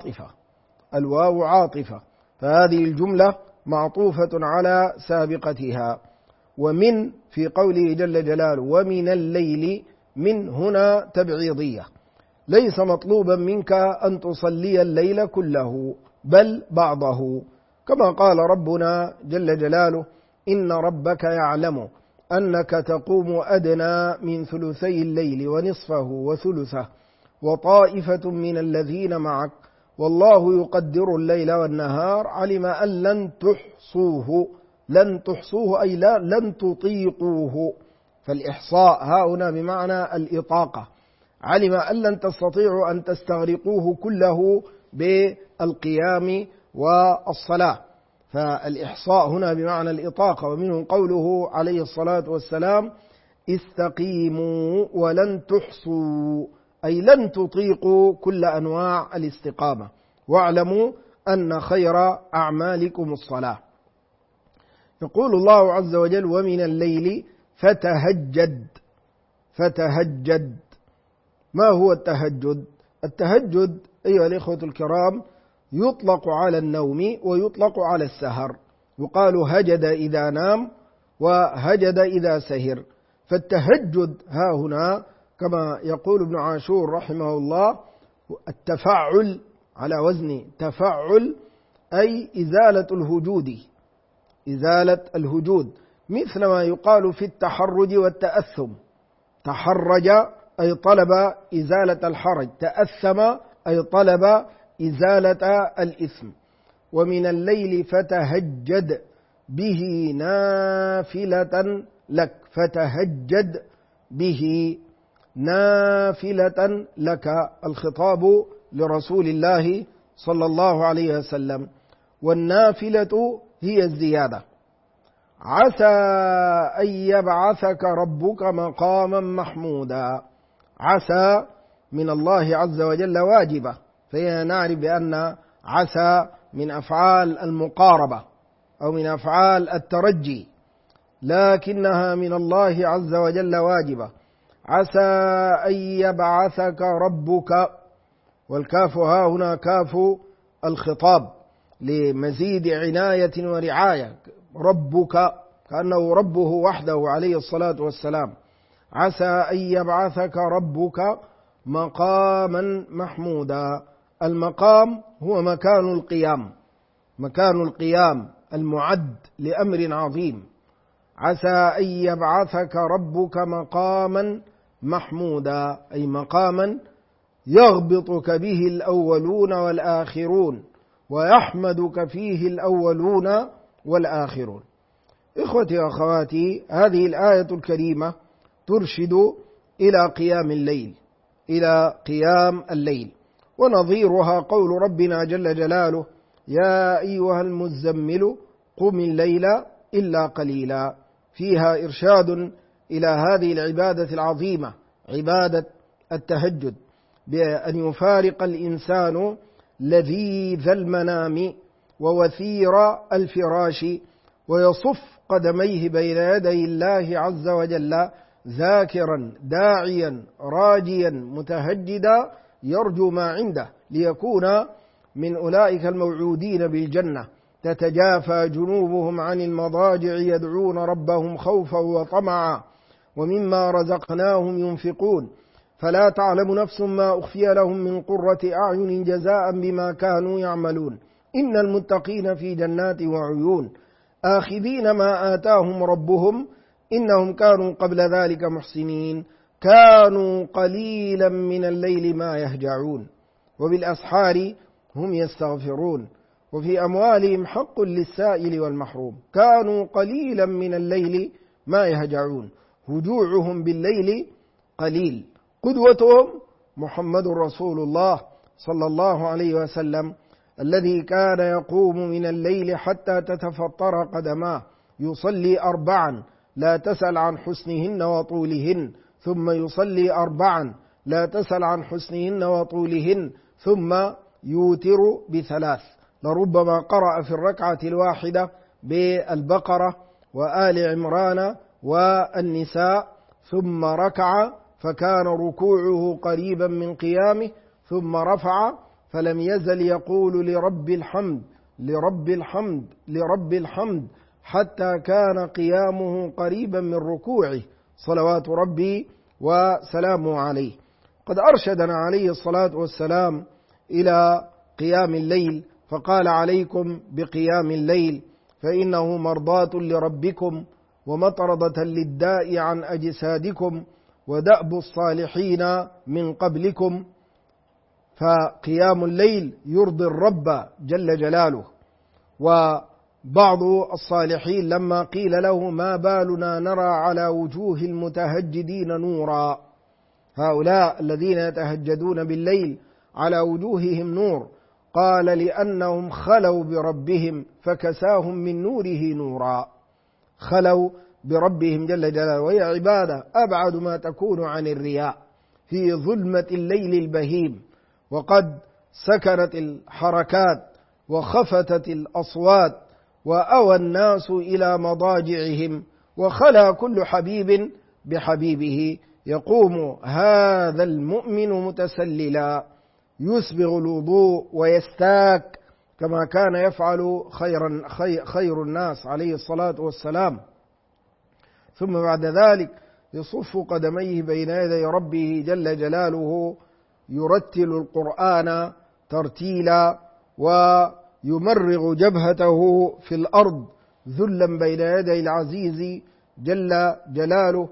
عاطفة، فهذه الجملة معطوفة على سابقتها. ومن في قوله جل جلاله ومن الليل، من هنا تبعيضية، ليس مطلوبا منك أن تصلي الليل كله بل بعضه، كما قال ربنا جل جلاله: إن ربك يعلم أنك تقوم أدنى من ثلثي الليل ونصفه وثلثه وطائفة من الذين معك والله يقدر الليل والنهار علم أن لن تحصوه أي لن تطيقوه. فالإحصاء هنا بمعنى الإطاقة، علم أن لن تستطيعوا أن تستغرقوه كله بالقيام والصلاة. فالإحصاء هنا بمعنى الإطاقة، ومنه قوله عليه الصلاة والسلام: استقيموا ولن تحصوا، أي لن تطيقوا كل أنواع الاستقامة، واعلموا أن خير أعمالكم الصلاة. يقول الله عز وجل: ومن الليل فتهجد. فتهجد، ما هو التهجد؟ التهجد أيها الإخوة الكرام يطلق على النوم ويطلق على السهر، يقال هجد إذا نام وهجد إذا سهر. فالتهجد ها هنا كما يقول ابن عاشور رحمه الله التفعل على وزن تفعل، أي إزالة الهجود، إزالة الهجود، مثل ما يقال في التحرج والتأثم. تحرج أي طلب إزالة الحرج، تأثم أي طلب إزالة الإثم. ومن الليل فتهجد به نافلة لك، فتهجد به نافلة لك، الخطاب لرسول الله صلى الله عليه وسلم. والنافلة هي الزيادة. عسى أن يبعثك ربك مقاما محمودا. عسى من الله عز وجل واجبة، فنعرف بأن عسى من أفعال المقاربة أو من أفعال الترجي، لكنها من الله عز وجل واجبة. عسى أن يبعثك ربك، والكاف ها هنا كاف الخطاب لمزيد عناية ورعاية، ربك كأنه ربه وحده عليه الصلاة والسلام. عسى أن يبعثك ربك مقاما محمودا. المقام هو مكان القيام، مكان القيام المعد لأمر عظيم. عسى أن يبعثك ربك مقاما محمودا، أي مقاما يغبطك به الأولون والآخرون ويحمدك فيه الأولون والآخرون. إخوتي وأخواتي، هذه الآية الكريمة ترشد إلى قيام الليل، إلى قيام الليل. ونظيرها قول ربنا جل جلاله: يا أيها المزمل قم الليل إلا قليلا. فيها إرشاد إلى هذه العبادة العظيمة، عبادة التهجد، بأن يفارق الإنسان لذيذ المنام ووثير الفراش ويصف قدميه بين يدي الله عز وجل، ذاكرا داعيا راجيا متهجدا يرجو ما عنده، ليكون من أولئك الموعودين بالجنة. تتجافى جنوبهم عن المضاجع يدعون ربهم خوفا وطمعا ومما رزقناهم ينفقون فلا تعلم نفس ما أخفي لهم من قرة أعين جزاء بما كانوا يعملون. إن المتقين في جنات وعيون آخذين ما آتاهم ربهم إنهم كانوا قبل ذلك محسنين كانوا قليلا من الليل ما يهجعون وبالأسحار هم يستغفرون وفي أموالهم حق للسائل والمحروم كانوا قليلا من الليل ما يهجعون. هجوعهم بالليل قليل. قدوتهم محمد رسول الله صلى الله عليه وسلم الذي كان يقوم من الليل حتى تتفطر قدماه، يصلي 4 لا تسأل عن حسنهن وطولهن، ثم يصلي 4 لا تسأل عن حسنهن وطولهن، ثم يوتر ب3. لربما قرأ في الركعة الواحدة بالبقرة وآل عمران والنساء، ثم ركع فكان ركوعه قريبا من قيامه، ثم رفع فلم يزل يقول لرب الحمد لرب الحمد لرب الحمد حتى كان قيامه قريبا من ركوعه صلوات ربي وسلامه عليه. قد أرشدنا عليه الصلاة والسلام إلى قيام الليل، فقال: عليكم بقيام الليل فإنه مرضاة لربكم ومطردة للداء عن أجسادكم ودأب الصالحين من قبلكم. فقيام الليل يرضي الرب جل جلاله. وبعض الصالحين لما قيل له: ما بالنا نرى على وجوه المتهجدين نورا، هؤلاء الذين يتهجدون بالليل على وجوههم نور، قال لأنهم خلوا بربهم فكساهم من نوره نورا. خلوا بربهم جل جلاله، وهي عبادة أبعد ما تكون عن الرياء، في ظلمة الليل البهيم، وقد سكنت الحركات وخفتت الأصوات وأوى الناس إلى مضاجعهم، وخلا كل حبيب بحبيبه. يقوم هذا المؤمن متسللا يسبغ الوضوء ويستاك كما كان يفعل خير الناس عليه الصلاة والسلام، ثم بعد ذلك يصف قدميه بين يدي ربه جل جلاله، يرتل القرآن ترتيلا، ويمرغ جبهته في الأرض ذلا بين يدي العزيز جل جلاله،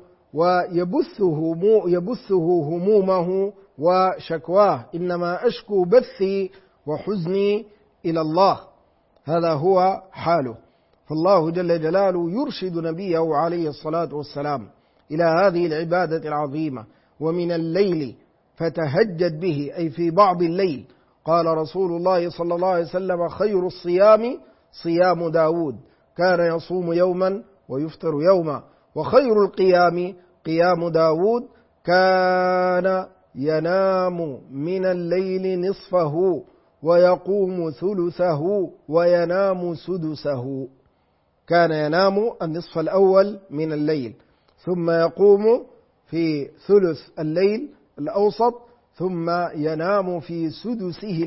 ويبثه همومه وشكواه: إنما أشكو بثي وحزني إلى الله. هذا هو حاله. فالله جل جلاله يرشد نبيه عليه الصلاة والسلام إلى هذه العبادة العظيمة. ومن الليل فتهجد به، أي في بعض الليل. قال رسول الله صلى الله عليه وسلم: خير الصيام صيام داود، كان يصوم يوما ويفطر يوما. وخير القيام قيام داود، كان ينام من الليل نصفه ويقوم ثلثه وينام سدسه. كان ينام النصف الأول من الليل، ثم يقوم في ثلث الليل الأوسط، ثم ينام في سدسه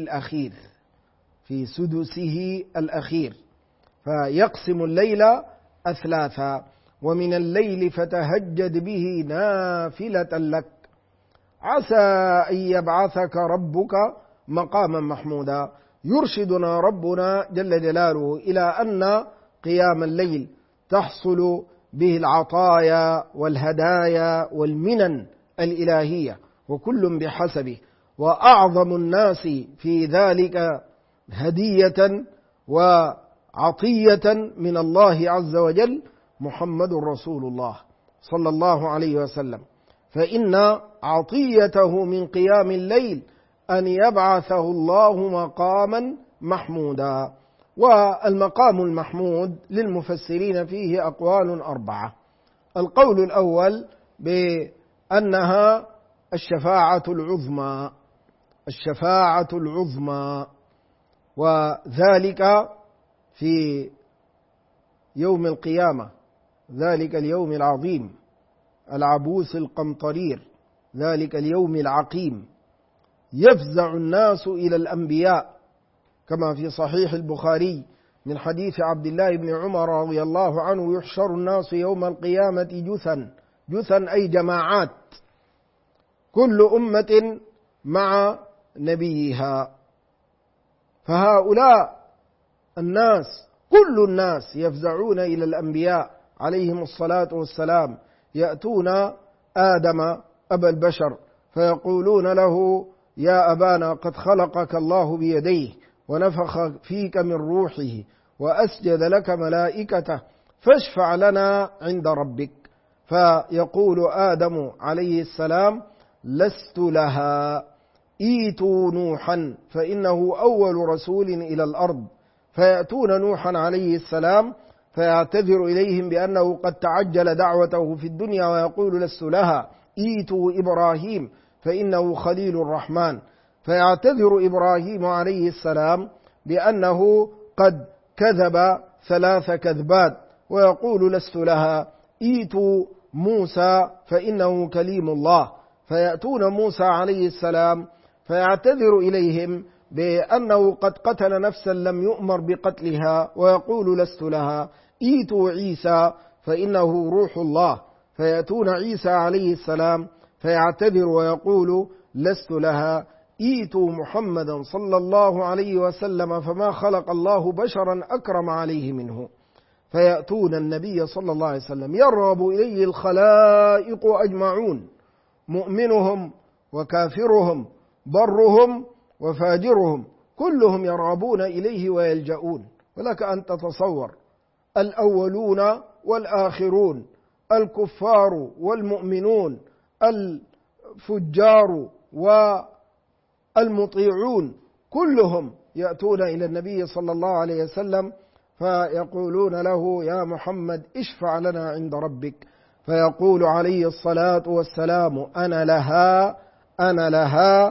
الأخير، فيقسم الليل أثلاثا. ومن الليل فتهجد به نافلة لك، عسى أن يبعثك ربك مقاما محمودا. يرشدنا ربنا جل جلاله إلى أن قيام الليل تحصل به العطايا والهدايا والمنن الإلهية، وكل بحسبه. وأعظم الناس في ذلك هدية وعطية من الله عز وجل محمد رسول الله صلى الله عليه وسلم، فإن عطيته من قيام الليل أن يبعثه الله مقاما محمودا. والمقام المحمود للمفسرين فيه أقوال 4. القول الأول بأنها الشفاعة العظمى، وذلك في يوم القيامة، ذلك اليوم العظيم العبوس القمطرير، ذلك اليوم العقيم. يفزع الناس إلى الأنبياء، كما في صحيح البخاري من حديث عبد الله بن عمر رضي الله عنه: يحشر الناس يوم القيامة جثا أي جماعات، كل أمة مع نبيها. فهؤلاء الناس كل الناس يفزعون إلى الأنبياء عليهم الصلاة والسلام، يأتون آدم أبا البشر فيقولون له: يا أبانا قد خلقك الله بيديه ونفخ فيك من روحه وأسجد لك ملائكته، فاشفع لنا عند ربك. فيقول آدم عليه السلام: لست لها، إيتوا نوحا فإنه أول رسول إلى الأرض. فيأتون نوحا عليه السلام فيعتذر إليهم بأنه قد تعجل دعوته في الدنيا، ويقول: لست لها، إيتوا إبراهيم فإنه خليل الرحمن. فيعتذر إبراهيم عليه السلام بأنه قد كذب 3 كذبات، ويقول: لست لها، إيتوا موسى فإنه كليم الله. فيأتون موسى عليه السلام فيعتذر إليهم بأنه قد قتل نفسا لم يؤمر بقتلها، ويقول: لست لها، إيتوا عيسى فإنه روح الله. فيأتون عيسى عليه السلام فيعتذر ويقول: لست لها، إيتوا محمدا صلى الله عليه وسلم فما خلق الله بشرا أكرم عليه منه. فيأتون النبي صلى الله عليه وسلم يرغب إليه الخلائق أجمعون، مؤمنهم وكافرهم، برهم وفاجرهم، كلهم يرغبون إليه ويلجؤون. ولك أن تتصور الأولون والآخرون، الكفار والمؤمنون، الفجار والمطيعون، كلهم يأتون إلى النبي صلى الله عليه وسلم فيقولون له: يا محمد اشفع لنا عند ربك، فيقول عليه الصلاة والسلام: أنا لها أنا لها.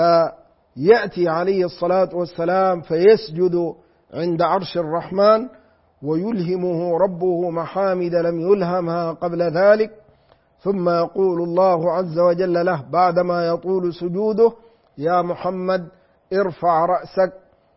فيأتي عليه الصلاة والسلام فيسجد عند عرش الرحمن، ويلهمه ربه محامد لم يلهمها قبل ذلك، ثم يقول الله عز وجل له بعدما يطول سجوده: يا محمد ارفع رأسك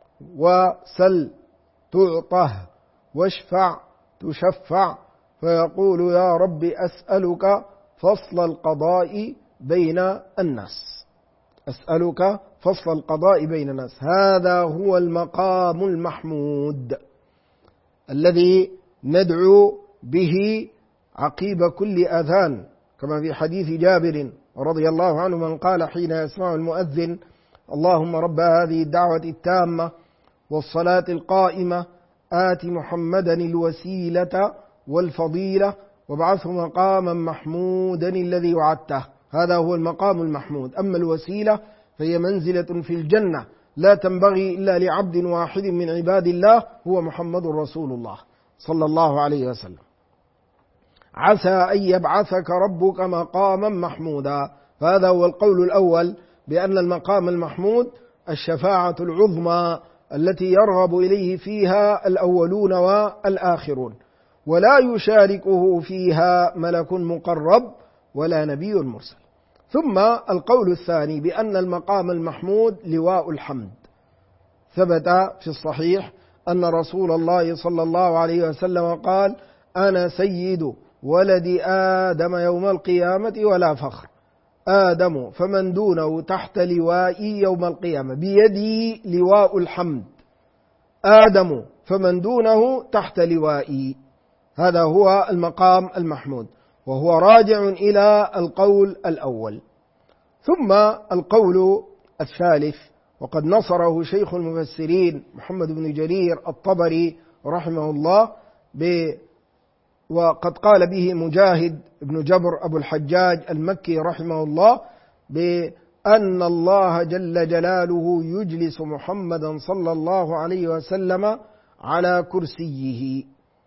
وسل تعطه واشفع تشفع. فيقول: يا رب أسألك فصل القضاء بين الناس، أسألك فصل القضاء بين الناس. هذا هو المقام المحمود الذي ندعو به عقيب كل أذان، كما في حديث جابر رضي الله عنه: من قال حين يسمع المؤذن: اللهم رب هذه الدعوة التامة والصلاة القائمة آت محمدا الوسيلة والفضيلة وابعثه مقاما محمودا الذي وعدته. هذا هو المقام المحمود. أما الوسيلة فهي منزلة في الجنة لا تنبغي إلا لعبد واحد من عباد الله، هو محمد رسول الله صلى الله عليه وسلم. عسى أن يبعثك ربك مقاما محمودا. فهذا هو القول الأول، بأن المقام المحمود الشفاعة العظمى التي يرغب إليه فيها الأولون والآخرون، ولا يشاركه فيها ملك مقرب ولا نبي مرسل. ثم القول الثاني بأن المقام المحمود لواء الحمد. ثبت في الصحيح أن رسول الله صلى الله عليه وسلم قال: أنا سيد ولد آدم يوم القيامة ولا فخر، آدم فمن دونه تحت لوائي يوم القيامة، بيدي لواء الحمد، آدم فمن دونه تحت لوائي. هذا هو المقام المحمود، وهو راجع إلى القول الأول. ثم القول الثالث، وقد نصره شيخ المفسرين محمد بن جرير الطبري رحمه الله، وقد قال به مجاهد بن جبر أبو الحجاج المكي رحمه الله، بأن الله جل جلاله يجلس محمدا صلى الله عليه وسلم على كرسيه،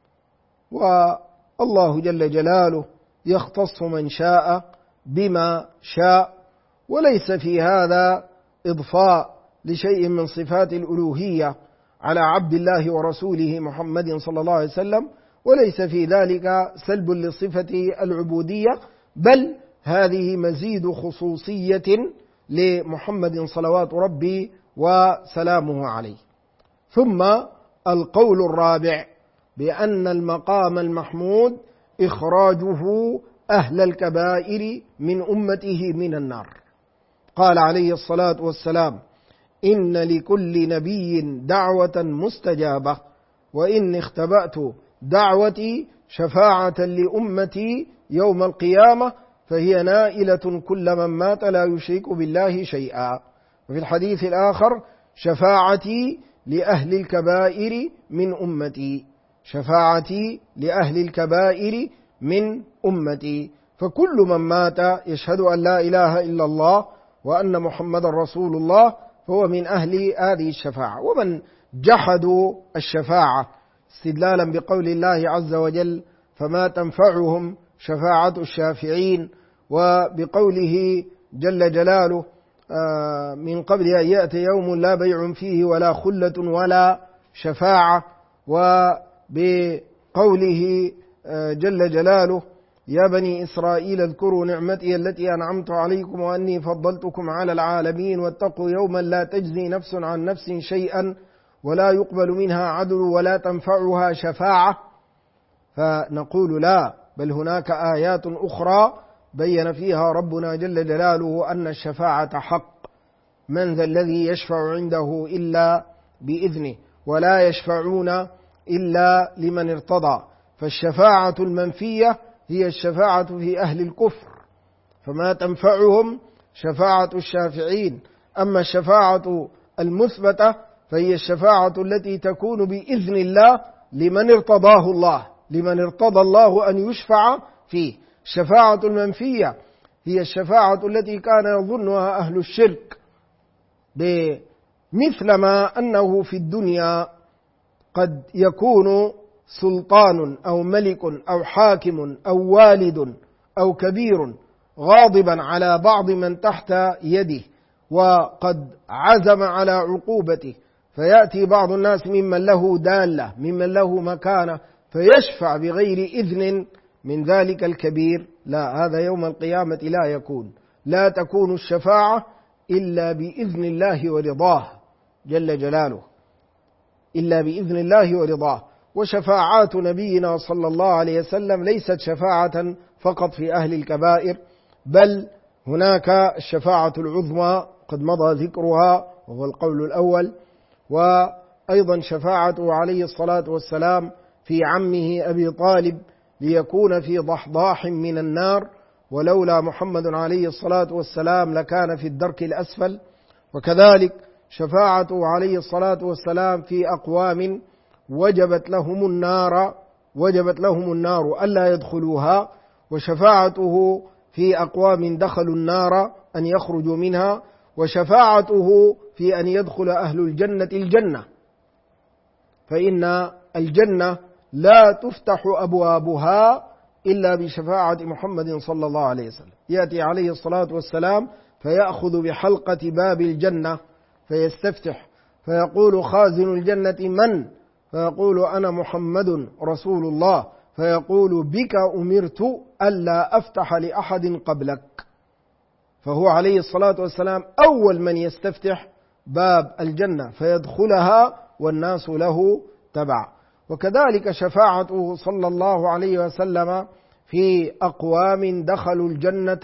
والله جل جلاله يختص من شاء بما شاء، وليس في هذا إضفاء لشيء من صفات الألوهية على عبد الله ورسوله محمد صلى الله عليه وسلم، وليس في ذلك سلب لصفة العبودية، بل هذه مزيد خصوصية لمحمد صلوات ربي وسلامه عليه. ثم القول الرابع بأن المقام المحمود إخراجه أهل الكبائر من أمته من النار. قال عليه الصلاة والسلام: إن لكل نبي دعوة مستجابة، وإن اختبأت دعوتي شفاعة لأمتي يوم القيامة فهي نائلة كل من مات لا يشرك بالله شيئا. وفي الحديث الآخر: شفاعتي لأهل الكبائر من أمتي، شفاعتي لأهل الكبائر من أمتي. فكل من مات يشهد أن لا إله إلا الله وأن محمد رسول الله فهو من أهل هذه الشفاعة. ومن جحدوا الشفاعة استدلالا بقول الله عز وجل: فما تنفعهم شفاعة الشافعين، وبقوله جل جلاله: من قبل أن يأتي يوم لا بيع فيه ولا خلة ولا شفاعة، وبقوله جل جلاله: يا بني إسرائيل اذكروا نعمتي التي أنعمت عليكم وأني فضلتكم على العالمين واتقوا يوما لا تجزي نفس عن نفس شيئا ولا يقبل منها عدل ولا تنفعها شفاعة. فنقول لا، بل هناك آيات أخرى بين فيها ربنا جل جلاله أن الشفاعة حق. من ذا الذي يشفع عنده إلا بإذنه ولا يشفعون إلا لمن ارتضى. فالشفاعة المنفية هي الشفاعة في أهل الكفر، فما تنفعهم شفاعة الشافعين. أما الشفاعة المثبتة فهي الشفاعة التي تكون بإذن الله لمن ارتضاه الله، لمن ارتضى الله أن يشفع فيه. الشفاعة المنفية هي الشفاعة التي كان يظنها أهل الشرك مثلما أنه في الدنيا قد يكون سلطان أو ملك أو حاكم أو والد أو كبير غاضبا على بعض من تحت يده وقد عزم على عقوبته، فيأتي بعض الناس ممن له دالة ممن له مكانة فيشفع بغير إذن من ذلك الكبير. لا، هذا يوم القيامة لا يكون، لا تكون الشفاعة إلا بإذن الله ورضاه جل جلاله، إلا بإذن الله ورضاه. وشفاعات نبينا صلى الله عليه وسلم ليست شفاعة فقط في أهل الكبائر، بل هناك الشفاعة العظمى قد مضى ذكرها وهو القول الأول، وأيضا شفاعته عليه الصلاة والسلام في عمه أبي طالب ليكون في ضحضاح من النار، ولولا محمد عليه الصلاة والسلام لكان في الدرك الأسفل. وكذلك شفاعته عليه الصلاة والسلام في أقوام وجبت لهم النار ألا يدخلوها، وشفاعته في أقوام دخلوا النار أن يخرجوا منها، وشفاعته في أن يدخل أهل الجنة فإن الجنة لا تفتح أبوابها إلا بشفاعة محمد صلى الله عليه وسلم. يأتي عليه الصلاة والسلام فيأخذ بحلقة باب الجنة فيستفتح فيقول خازن الجنة من؟ فيقول أنا محمد رسول الله، فيقول بك أمرت ألا أفتح لأحد قبلك، فهو عليه الصلاة والسلام أول من يستفتح باب الجنة فيدخلها والناس له تبع. وكذلك شفاعته صلى الله عليه وسلم في أقوام دخلوا الجنة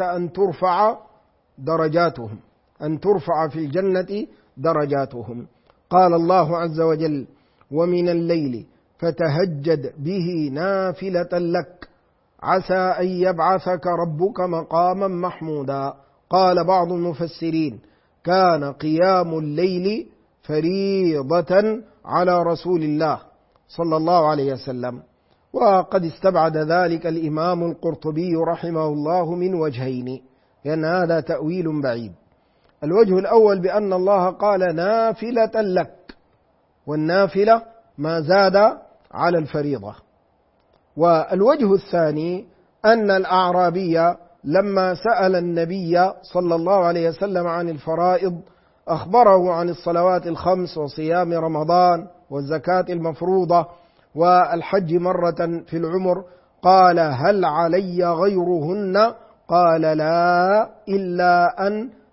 أن ترفع في الجنة درجاتهم. قال الله عز وجل ومن الليل فتهجد به نافلة لك عسى أن يبعثك ربك مقاما محمودا. قال بعض المفسرين كان قيام الليل فريضة على رسول الله صلى الله عليه وسلم. وقد استبعد ذلك الإمام القرطبي رحمه الله من وجهين، لأن هذا تأويل بعيد. الوجه الأول بأن الله قال نافلة لك، والنافلة ما زاد على الفريضة. والوجه الثاني أن الأعرابي لما سأل النبي صلى الله عليه وسلم عن الفرائض أخبره عن الصلوات الخمس وصيام رمضان والزكاة المفروضة والحج مرة في العمر، قال هل علي غيرهن؟ قال لا إلا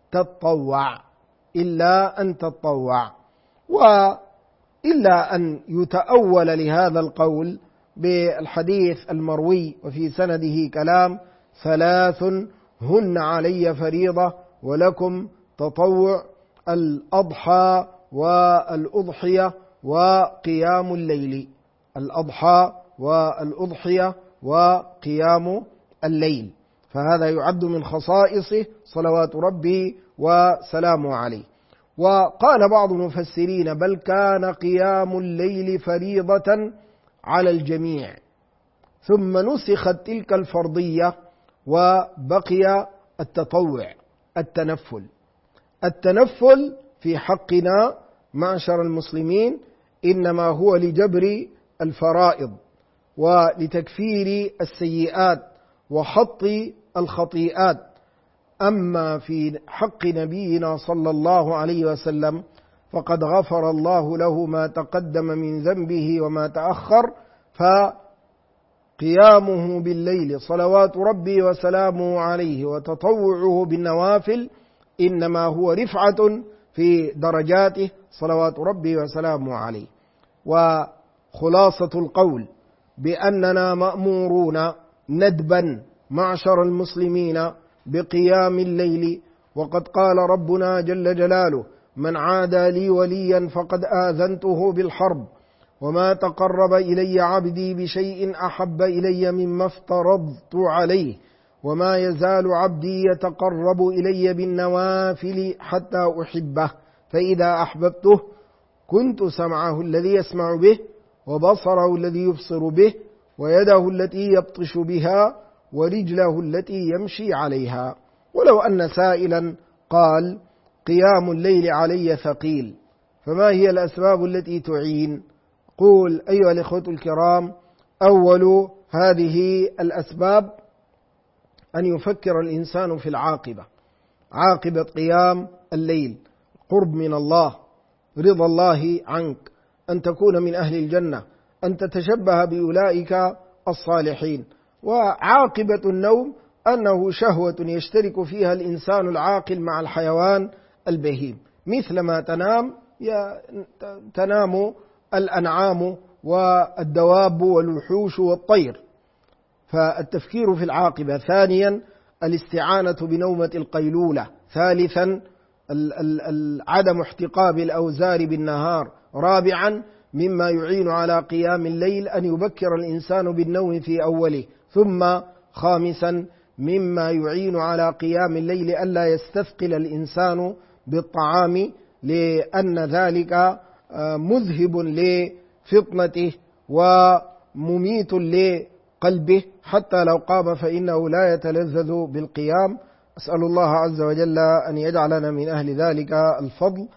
أن تطوع. وإلا أن يتأول لهذا القول بالحديث المروي وفي سنده كلام 3 هن علي فريضة ولكم تطوع: الأضحى والأضحية وقيام الليل. الأضحى والأضحية وقيام الليل، فهذا يعد من خصائصه صلوات ربي وسلامه عليه. وقال بعض المفسرين بل كان قيام الليل فريضة على الجميع، ثم نسخت تلك الفرضية وبقي التطوع التنفل في حقنا معشر المسلمين إنما هو لجبر الفرائض ولتكفير السيئات وحط الخطيئات. أما في حق نبينا صلى الله عليه وسلم فقد غفر الله له ما تقدم من ذنبه وما تأخر، فقيامه بالليل صلوات ربي وسلامه عليه وتطوعه بالنوافل إنما هو رفعة في درجاته صلوات ربي وسلامه عليه. وخلاصة القول بأننا مأمورون ندبا معشر المسلمين بقيام الليل، وقد قال ربنا جل جلاله من عادى لي وليا فقد آذنته بالحرب، وما تقرب إلي عبدي بشيء أحب إلي مما افترضت عليه، وما يزال عبدي يتقرب إلي بالنوافل حتى أحبه، فإذا أحببته كنت سمعه الذي يسمع به وبصره الذي يبصر به ويده التي يبطش بها ورجله التي يمشي عليها. ولو أن سائلا قال قيام الليل علي ثقيل، فما هي الأسباب التي تعين؟ قول أيها الإخوة الكرام: أول هذه الأسباب أن يفكر الإنسان في العاقبة، عاقبة قيام الليل، قرب من الله، رضا الله عنك، أن تكون من أهل الجنة، أن تتشبه بأولئك الصالحين. وعاقبة النوم أنه شهوة يشترك فيها الإنسان العاقل مع الحيوان البهيم، مثلما تنام الأنعام والدواب والوحوش والطير. فالتفكير في العاقبة. ثانيا الاستعانة بنومة القيلولة. ثالثا عدم احتقاب الأوزار بالنهار. رابعا مما يعين على قيام الليل أن يبكر الإنسان بالنوم في أوله. ثم خامسا مما يعين على قيام الليل ألا يستثقل الإنسان بالطعام، لأن ذلك مذهب لفطنته ومميت لقلبه، حتى لو قام فإنه لا يتلذذ بالقيام. أسأل الله عز وجل أن يجعلنا من أهل ذلك الفضل.